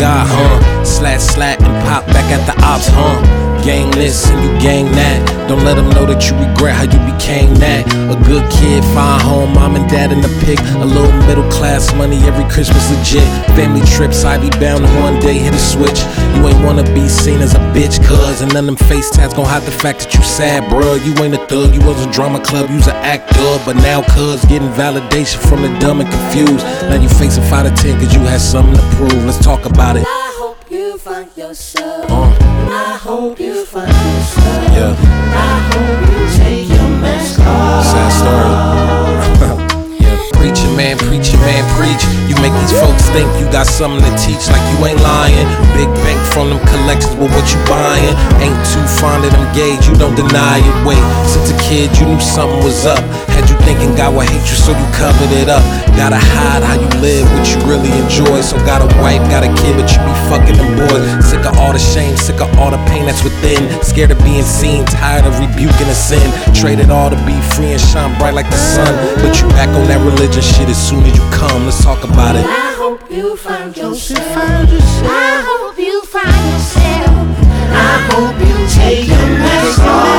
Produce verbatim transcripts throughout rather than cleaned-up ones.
God, huh? Slat, slat, and pop back at the ops, huh? Gang this and you gang that. Don't let them know that you regret how you became that. A good kid, fine home, mom and dad in the pic. A little middle class money every Christmas legit. Family trips, Ivy bound and one day hit a switch. You ain't wanna be seen as a bitch, cuz. And none of them face tats gon' hide the fact that you sad, bruh. You ain't a thug, you was a drama club, you's an actor. But now cuz getting validation from the dumb and confused. Now you facing five to ten cause you had something to prove. Let's talk about it. I hope you find yourself. Uh. I hope you find yourself. Yeah. I hope you take your mask off. Sad story. Yeah. Preaching man, preaching man, preach. You make these folks think you got something to teach, like you ain't lying. Big bank from them collections, but what you buying? Ain't too fond of them gauge, you don't deny it. Wait, since a kid you knew something was up. Had you thinking God would hate you, so you covered it up. Gotta hide how you live, what you really enjoy. So got a wife, got a kid, but you be fucking them boys. Sick of all the shame, sick of all the pain that's within. Scared of being seen, tired of rebuking a sin. Traded all to be free and shine bright like the sun. But you back on that religion shit as soon as you come. Let's talk about it. I hope you find yourself. I hope you find yourself. I hope you take your mask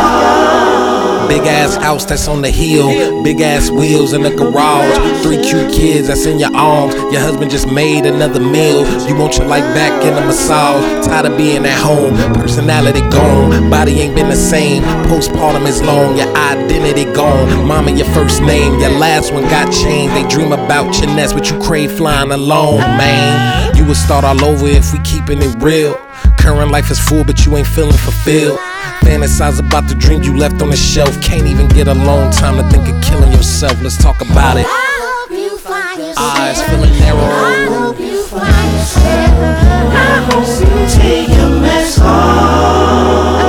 off. Big ass house that's on the hill, big ass wheels in the garage, three cute kids that's in your arms. Your husband just made another meal. You want your life back in a massage. Tired of being at home, personality gone, body ain't been the same. Postpartum is long, your identity gone. Mama your first name, your last one got changed. They dream about your nest, but you crave flying alone, man. You would start all over if we keeping it real. Current life is full, but you ain't feeling fulfilled. Fantasize about the dreams you left on the shelf. Can't even get alone, time to think of killing yourself. Let's talk about it. I hope you find yourself. Eyes feeling narrow. I hope you find yourself. I hope you take your mask off.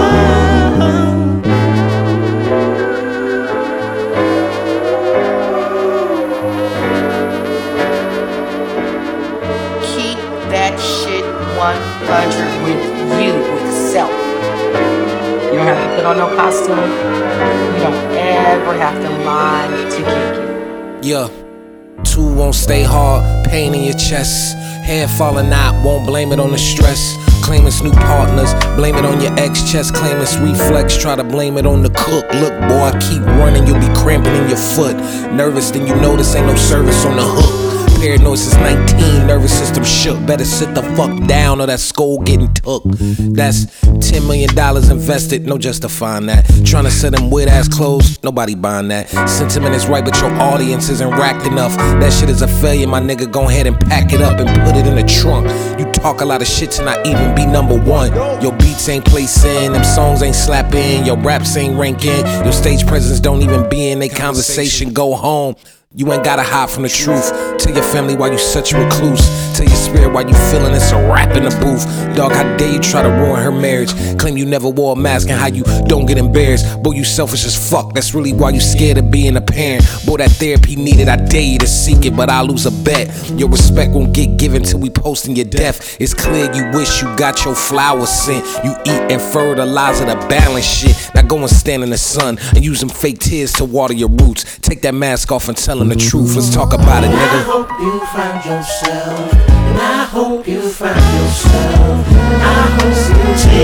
Keep that shit one hundred with you, with self. You don't have to put on no costume. You don't ever have to lie to get you. Yeah. Two won't stay hard, pain in your chest. Hair falling out, won't blame it on the stress. Claim it's new partners, blame it on your ex chest. Claim it's reflex, try to blame it on the cook. Look boy, keep running, you'll be cramping in your foot. Nervous, then you notice ain't no service on the hook. Paranoid since nineteen, nervous system shook. Better sit the fuck down or that skull getting took. That's ten million dollars invested, no justifying that. Trying to sell them weird ass clothes, nobody buying that. Sentiment is right, but your audience isn't racked enough. That shit is a failure, my nigga, go ahead and pack it up and put it in the trunk. You talk a lot of shit to not even be number one. Your beats ain't placing, them songs ain't slapping, your raps ain't ranking, your stage presence don't even be in they conversation. Go home. You ain't gotta hide from the truth. Tell your family why you such a recluse. Tell your spirit why you feeling it's a rap in the booth. Dog, how dare you try to ruin her marriage? Claim you never wore a mask and how you don't get embarrassed. Boy, you selfish as fuck. That's really why you scared of being a parent. Boy, that therapy needed, I dare you to seek it, but I'll lose a bet. Your respect won't get given till we posting your death. It's clear you wish you got your flowers sent. You eat and fertilizer to balance shit. Now go and stand in the sun and use them fake tears to water your roots. Take that mask off and tell them the truth. Let's talk about it, nigga. I hope you find yourself. And I hope you find yourself. I hope you take